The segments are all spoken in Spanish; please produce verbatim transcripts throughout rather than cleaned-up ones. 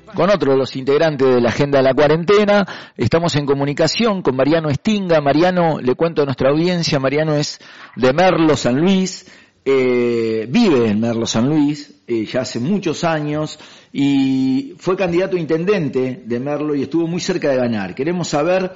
con otro de los integrantes de la Agenda de la Cuarentena. Estamos en comunicación con Mariano Estinga. Mariano, le cuento a nuestra audiencia, Mariano es de Merlo, San Luis, eh, vive en Merlo, San Luis, eh, ya hace muchos años, y fue candidato a intendente de Merlo y estuvo muy cerca de ganar. Queremos saber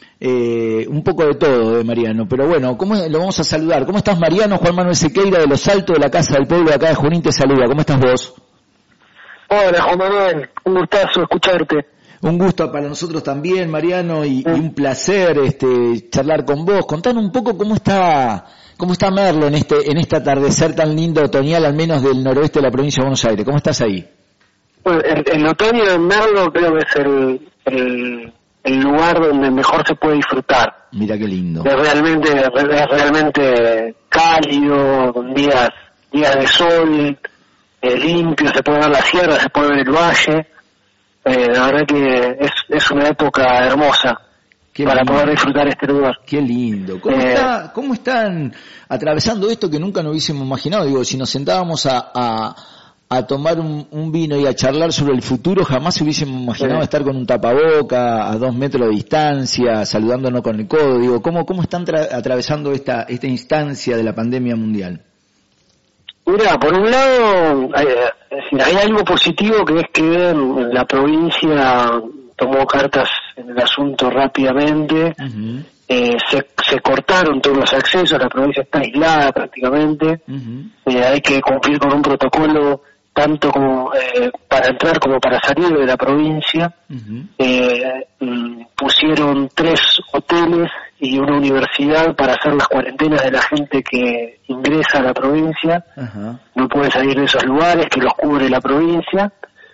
eh, un poco de todo de Mariano, pero bueno, ¿cómo lo vamos a saludar? ¿Cómo estás, Mariano? Juan Manuel Sequeira de Los Altos, de la Casa del Pueblo de acá de Junín, te saluda. ¿Cómo estás vos? Hola, Juan Manuel, un gustazo escucharte. Un gusto para nosotros también, Mariano, y, y un placer este charlar con vos. Contanos un poco cómo está cómo está Merlo en este en este atardecer tan lindo otoñal, al menos del noroeste de la provincia de Buenos Aires. ¿Cómo estás ahí? Bueno, el, el otoño en Merlo creo que es el, el, el lugar donde mejor se puede disfrutar. Mira qué lindo. Es realmente, es realmente cálido, con días, días de sol, eh, limpio, se puede ver la sierra, se puede ver el valle. Eh, la verdad que es, es una época hermosa. Qué para lindo. Poder disfrutar este lugar. Qué lindo. ¿Cómo, eh, está, ¿Cómo están atravesando esto que nunca nos hubiésemos imaginado? Digo, si nos sentábamos a, a, a tomar un, un vino y a charlar sobre el futuro, jamás hubiésemos imaginado eh, estar con un tapaboca a dos metros de distancia, saludándonos con el codo. Digo, ¿cómo, cómo están tra- atravesando esta, esta instancia de la pandemia mundial? Mira, por un lado, hay, hay algo positivo, que es que la provincia tomó cartas en el asunto rápidamente. Uh-huh. eh, se, se cortaron todos los accesos, la provincia está aislada prácticamente. Uh-huh. eh, hay que cumplir con un protocolo tanto como eh, para entrar como para salir de la provincia. Uh-huh. eh, pusieron tres hoteles y una universidad para hacer las cuarentenas de la gente que ingresa a la provincia. Uh-huh. No puede salir de esos lugares, que los cubre la provincia.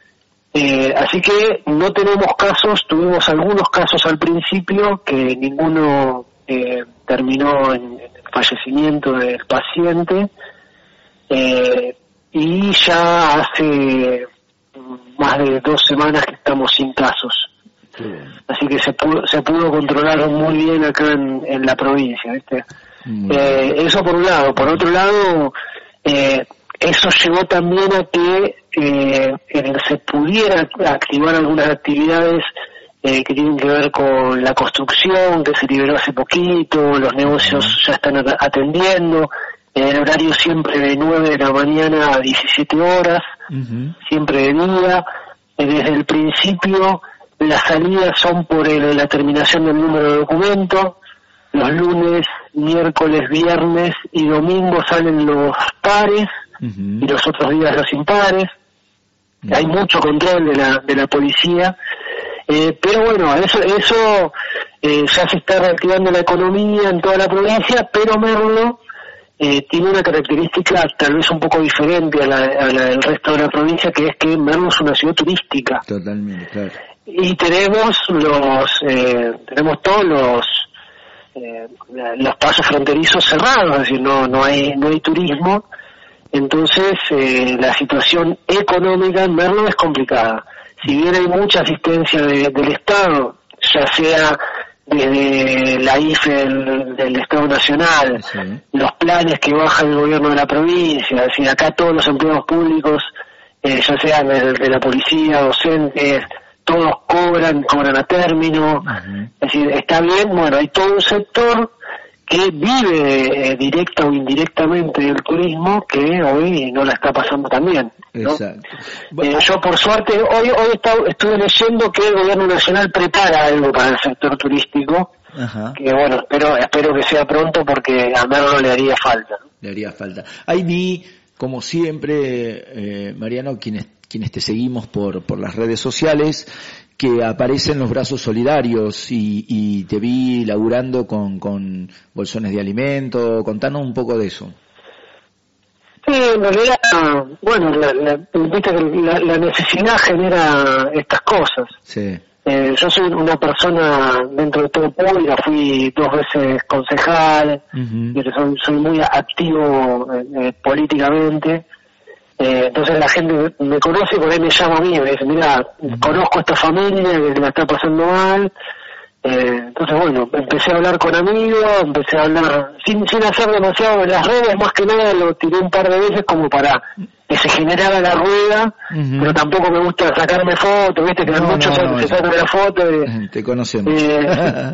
Eh, así que no tenemos casos, tuvimos algunos casos al principio, que ninguno eh, terminó en, en el fallecimiento del paciente, eh, y ya hace más de dos semanas que estamos sin casos. Sí. Así que se pudo, se pudo controlar muy bien acá en, en la provincia, ¿viste? Mm. Eh, eso por un lado. Por otro lado, eh, eso llevó también a que eh, se pudiera activar algunas actividades eh, que tienen que ver con la construcción, que se liberó hace poquito, los negocios uh-huh. ya están atendiendo, en el horario siempre de nueve de la mañana a diecisiete horas, uh-huh. siempre de día. Desde el principio las salidas son por el, la terminación del número de documento. Los lunes, miércoles, viernes y domingo salen los pares, uh-huh. y los otros días los impares. Uh-huh. Hay mucho control de la de la policía, eh, pero bueno, eso eso eh, ya se está reactivando la economía en toda la provincia, pero Merlo eh, tiene una característica tal vez un poco diferente a la, a la del resto de la provincia, que es que Merlo es una ciudad turística. Totalmente, claro. Y tenemos los eh, tenemos todos los eh, los pasos fronterizos cerrados, es decir, no no hay no hay turismo. Entonces, eh, la situación económica en Merlo es complicada. Si bien hay mucha asistencia de, del Estado, ya sea desde la I F E del, del Estado Nacional, sí. los planes que baja el gobierno de la provincia, es decir, acá todos los empleados públicos, eh, ya sean de, de la policía, docentes, todos cobran, cobran a término. Uh-huh. Es decir, está bien, bueno, hay todo un sector que vive eh, directa o indirectamente del turismo, que hoy no la está pasando tan bien, ¿no? Exacto. Eh, yo por suerte, hoy hoy está, estuve leyendo que el gobierno nacional prepara algo para el sector turístico. Ajá. Que bueno, espero, espero que sea pronto, porque a Merlo le haría falta, ¿no? Le haría falta. Ahí vi, como siempre, eh, Mariano, quienes quienes te seguimos por por las redes sociales, que aparecen los brazos solidarios, y, y te vi laburando con, con bolsones de alimento. Contanos un poco de eso. Sí, en realidad, bueno, la, la, viste que la, la necesidad genera estas cosas. Sí. Eh, yo soy una persona dentro de todo pública, fui dos veces concejal, uh-huh. y soy, soy muy activo eh, políticamente. Eh, entonces la gente me conoce y por ahí me llama a mí, me dice, mira, uh-huh. conozco a esta familia que la está pasando mal. Eh, entonces bueno, empecé a hablar con amigos, empecé a hablar sin sin hacer demasiado en las redes, más que nada lo tiré un par de veces como para que se generara la rueda, uh-huh. pero tampoco me gusta sacarme fotos, viste que no, muchos no, no, se sacan la foto. Y, te conocemos. Eh,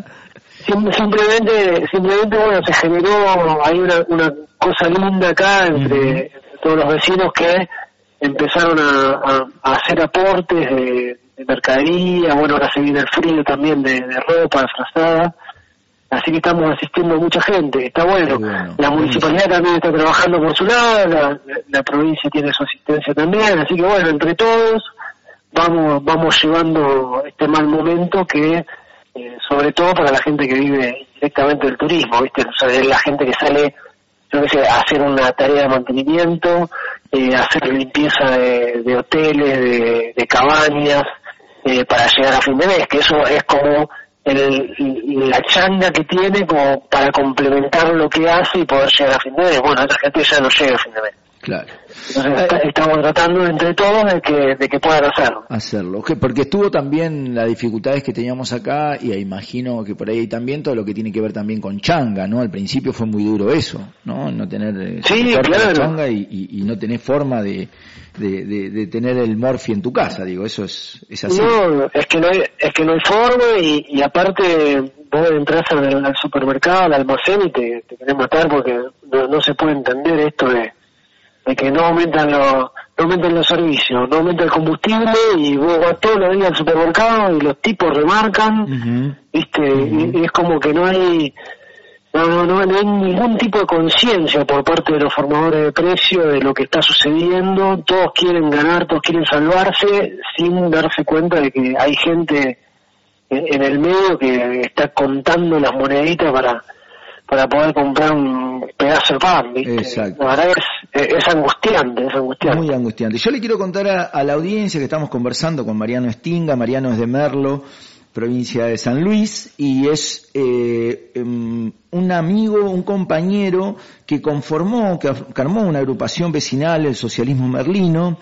simplemente, simplemente, bueno, se generó, hay una, una cosa linda acá entre, uh-huh. entre todos los vecinos que empezaron a, a, a hacer aportes de, de mercadería, bueno, ahora se viene el frío también de, de ropa disfrazada, así que estamos asistiendo a mucha gente, está bueno. bueno la municipalidad bueno. también está trabajando por su lado, la, la provincia tiene su asistencia también, así que bueno, entre todos vamos vamos llevando este mal momento que, eh, sobre todo para la gente que vive directamente del turismo, ¿viste? O sea, la gente que sale, yo qué sé, a hacer una tarea de mantenimiento, eh, hacer limpieza de, de hoteles, de, de cabañas, eh, para llegar a fin de mes, que eso es como el, la changa que tiene como para complementar lo que hace y poder llegar a fin de mes. Bueno, esta gente ya no llega a fin de mes. Claro. Entonces está, estamos tratando entre todos de que, de que puedan hacerlo. Hacerlo. Porque estuvo también las dificultades que teníamos acá, y imagino que por ahí hay también todo lo que tiene que ver también con changa, ¿no? Al principio fue muy duro eso, ¿no? No tener sí, claro. changa y, y, y no tener forma de, de, de, de tener el morfi en tu casa, digo, eso es, es así. No, es que no hay, es que no hay forma y, y aparte vos entras al, al supermercado, al almacén y te, te querés matar porque no, no se puede entender esto de de que no aumentan los no aumentan los servicios, no aumenta el combustible y vos vas todos los días al supermercado y los tipos remarcan, uh-huh. viste, uh-huh. y, y es como que no hay no, no, no, no hay ningún tipo de conciencia por parte de los formadores de precios de lo que está sucediendo, todos quieren ganar, todos quieren salvarse sin darse cuenta de que hay gente en, en el medio que está contando las moneditas para para poder comprar un pedazo de pan, ¿viste? Exacto. La verdad es, es angustiante, es angustiante. Muy angustiante. Yo le quiero contar a, a la audiencia que estamos conversando con Mariano Estinga. Mariano es de Merlo, provincia de San Luis, y es eh, um, un amigo, un compañero que conformó, que, que armó una agrupación vecinal, el Socialismo Merlino.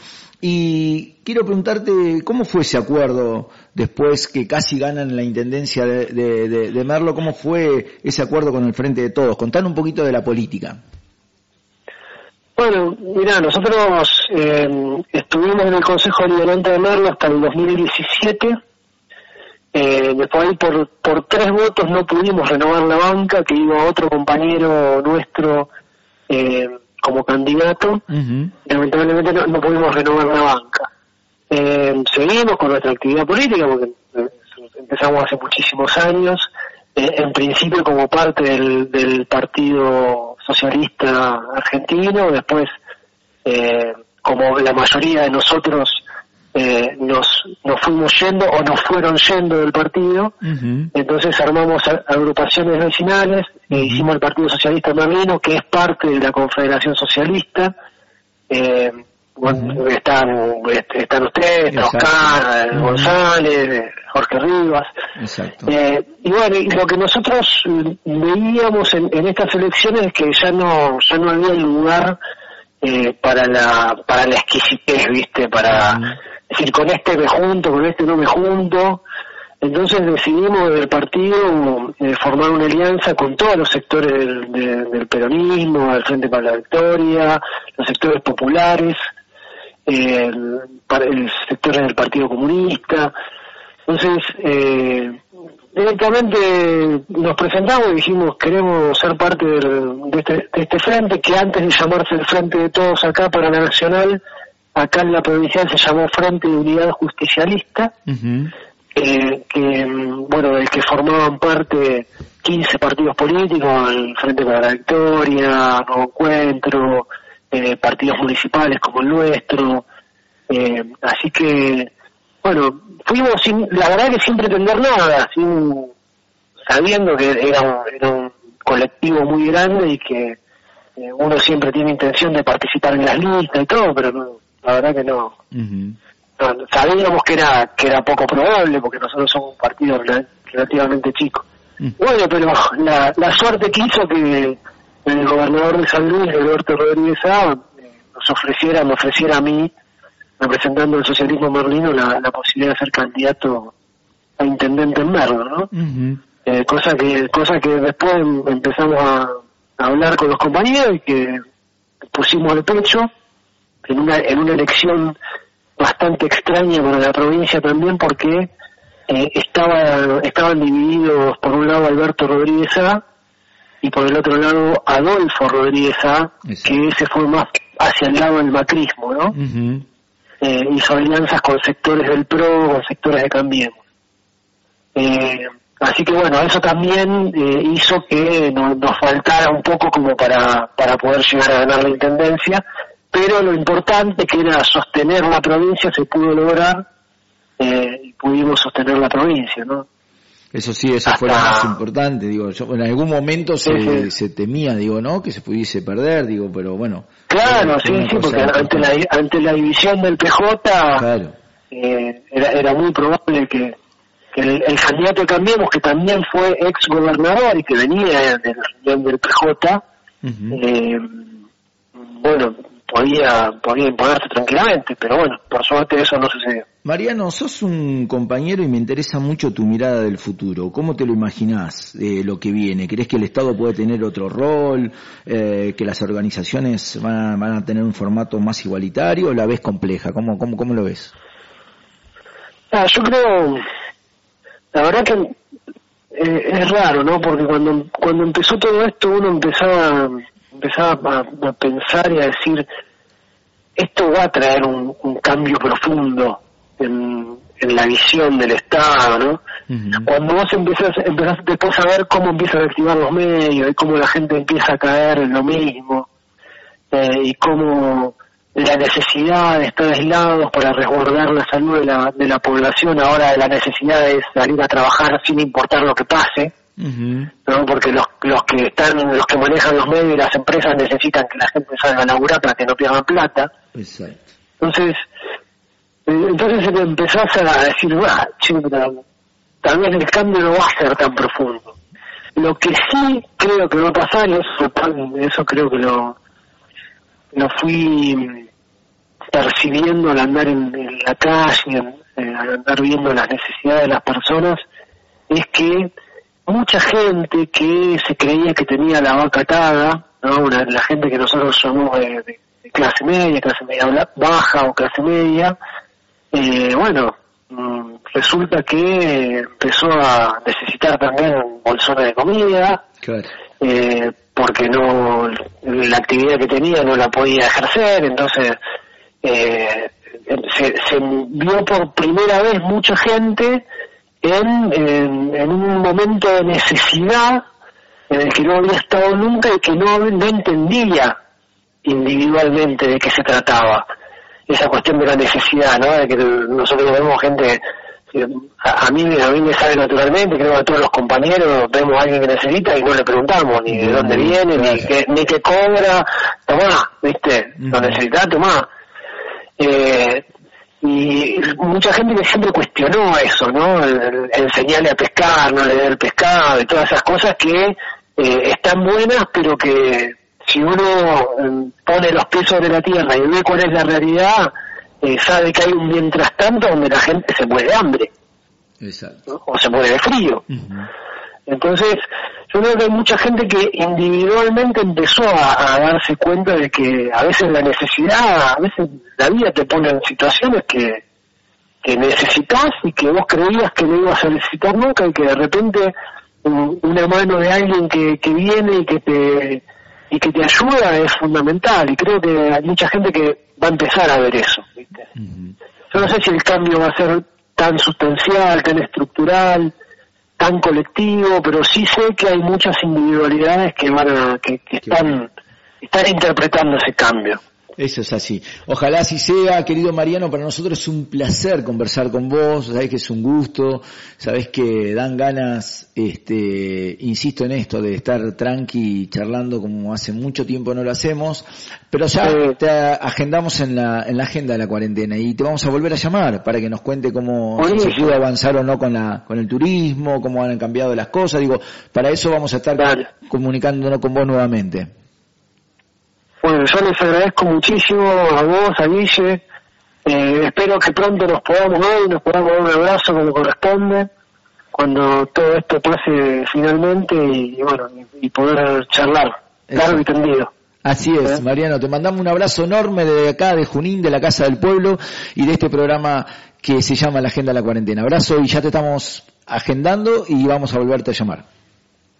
Y quiero preguntarte, ¿cómo fue ese acuerdo después que casi ganan la intendencia de, de, de, de Merlo? ¿Cómo fue ese acuerdo con el Frente de Todos? Contanos un poquito de la política. Bueno, mira, nosotros eh, estuvimos en el Consejo Deliberante de Merlo hasta el dos mil diecisiete. Eh, después ahí por, por tres votos no pudimos renovar la banca, que iba otro compañero nuestro eh, como candidato. Uh-huh. Lamentablemente no, no pudimos renovar la banca. Eh, seguimos con nuestra actividad política porque eh, empezamos hace muchísimos años, eh, en principio como parte del, del Partido Socialista Argentino, después eh, como la mayoría de nosotros eh, nos, nos fuimos yendo o nos fueron yendo del partido, uh-huh. entonces armamos agrupaciones vecinales, uh-huh. e hicimos el Partido Socialista Merlino, que es parte de la Confederación Socialista. eh, bueno, uh-huh. están, están ustedes, está Oscar, uh-huh. González, Jorge Rivas. Exacto. Eh, y bueno, y lo que nosotros veíamos en, en estas elecciones es que ya no, ya no había lugar eh, para la, para la exquisitez, viste, para uh-huh. decir con este me junto, con este no me junto. Entonces decidimos del partido eh, formar una alianza con todos los sectores del, de, del peronismo, del Frente para la Victoria, los sectores populares, eh, el, el sectores del Partido Comunista. Entonces, eh, directamente nos presentamos y dijimos queremos ser parte del, de, este, de este frente, que antes de llamarse el Frente de Todos acá para la Nacional, acá en la provincial se llamó Frente de Unidad Justicialista. Uh-huh. Eh, que bueno, del que formaban parte quince partidos políticos, el Frente para la Victoria, Nuevo Encuentro, eh, partidos municipales como el nuestro, eh, así que bueno, fuimos sin, la verdad que sin pretender nada, sin, sabiendo que era un, era un colectivo muy grande y que eh, uno siempre tiene intención de participar en las listas y todo, pero no, la verdad que no. Uh-huh. Sabíamos que era que era poco probable porque nosotros somos un partido relativamente chico. Mm. Bueno, pero la, la suerte quiso que el gobernador de San Luis, Alberto Rodríguez Sá, nos ofreciera, me ofreciera a mí, representando el socialismo merlino, la, la posibilidad de ser candidato a intendente en Merlo, ¿no? Uh-huh. Eh, cosa que cosa que después empezamos a, a hablar con los compañeros y que pusimos el pecho. en una en una elección bastante extraña para la provincia también, porque eh, estaba estaban divididos, por un lado Alberto Rodríguez A y por el otro lado Adolfo Rodríguez A, que se fue más hacia el lado del macrismo, ¿no? Uh-huh. Eh, hizo alianzas con sectores del P R O, con sectores de Cambiemos. Eh, así que bueno, eso también eh, hizo que no, nos faltara un poco como para, para poder llegar a ganar la intendencia, pero lo importante, que era sostener la provincia, se pudo lograr eh, y pudimos sostener la provincia, ¿no? Eso sí, eso Hasta... fue lo más importante, digo, yo, en algún momento se, sí, sí. se temía, digo, ¿no? Que se pudiese perder, digo, pero bueno. Claro, sí, sí, porque ante la, ante la división del P J, claro. eh, era, era muy probable que, que el, el candidato de Cambiemos, que también fue ex gobernador y que venía de la región del P J, uh-huh. eh, bueno, podía podía imponerse tranquilamente, pero bueno, por suerte eso no sucedió. Mariano, sos un compañero y me interesa mucho tu mirada del futuro. ¿Cómo te lo imaginás de lo que viene? ¿Crees que el Estado puede tener otro rol? Eh, ¿Que las organizaciones van a, van a tener un formato más igualitario? ¿O la ves compleja? ¿Cómo, cómo, cómo lo ves? Ah, yo creo, la verdad que eh, es raro, ¿no? Porque cuando cuando empezó todo esto, uno empezaba empezaba a, a pensar y a decir, esto va a traer un, un cambio profundo en, en la visión del Estado, ¿no? Uh-huh. Cuando vos empezás, empezás después a ver cómo empiezan a activar los medios y cómo la gente empieza a caer en lo mismo, eh, y cómo la necesidad de estar aislados para resguardar la salud de la, de la población, ahora la necesidad de salir a trabajar sin importar lo que pase, uh-huh. ¿no? Porque los, los que están, los que manejan los medios y las empresas necesitan que la gente salga a laburar para que no pierdan plata. Exacto. Entonces, entonces empezás a decir, bah, chico, tal vez el cambio no va a ser tan profundo. Lo que sí creo que va a pasar, y eso, eso creo que lo, lo fui percibiendo al andar en, en la calle, en, al andar viendo las necesidades de las personas, es que mucha gente que se creía que tenía la vaca atada, ¿no? Una, la gente que nosotros llamamos de, de, de clase media, clase media baja o clase media, eh, bueno, mmm, resulta que empezó a necesitar también bolsones de comida, claro. eh, porque no, la actividad que tenía no la podía ejercer, entonces eh, se, se vio por primera vez mucha gente en, en, en un momento de necesidad en el que no había estado nunca y que no, no entendía individualmente de qué se trataba. Esa cuestión de la necesidad, ¿no? De que nosotros vemos gente, a, a mí a mí me sale naturalmente, creo que a todos los compañeros vemos a alguien que necesita y no le preguntamos ni de dónde viene, ni qué, ni qué cobra, tomá, ¿viste? Lo necesitas, tomá. Eh, y mucha gente que siempre cuestionó eso, ¿no? El, el enseñarle a pescar, no le dé el pescado y todas esas cosas que eh, están buenas, pero que si uno eh, pone los pies sobre la tierra y ve cuál es la realidad, eh, sabe que hay un mientras tanto donde la gente se muere de hambre. Exacto. ¿No? O se muere de frío. Uh-huh. Entonces, yo creo que hay mucha gente que individualmente empezó a, a darse cuenta de que a veces la necesidad, a veces la vida te pone en situaciones que, que necesitas y que vos creías que no ibas a necesitar nunca, y que de repente un, una mano de alguien que, que viene y que te y que te ayuda es fundamental, y creo que hay mucha gente que va a empezar a ver eso, ¿viste? Uh-huh. Yo no sé si el cambio va a ser tan sustancial, tan estructural, tan colectivo, pero sí sé que hay muchas individualidades que van a, que, que están, están interpretando ese cambio. Eso es así. Ojalá así sea, querido Mariano. Para nosotros es un placer conversar con vos. Sabés que es un gusto, sabés que dan ganas, este, insisto en esto, de estar tranqui charlando como hace mucho tiempo no lo hacemos, pero ya eh, te agendamos en la, en la agenda de la cuarentena y te vamos a volver a llamar para que nos cuente cómo si se pudo avanzar o no con la, con el turismo, cómo han cambiado las cosas. Digo, para eso vamos a estar vale. comunicándonos con vos nuevamente. Bueno, yo les agradezco muchísimo a vos, a Guille. Eh, espero que pronto nos podamos ver y nos podamos dar un abrazo como corresponde cuando todo esto pase finalmente y, y bueno, y, y poder charlar largo y tendido. Así es, ¿Eh? Mariano, te mandamos un abrazo enorme de acá, de Junín, de la Casa del Pueblo y de este programa que se llama La Agenda de la Cuarentena. Abrazo y ya te estamos agendando y vamos a volverte a llamar.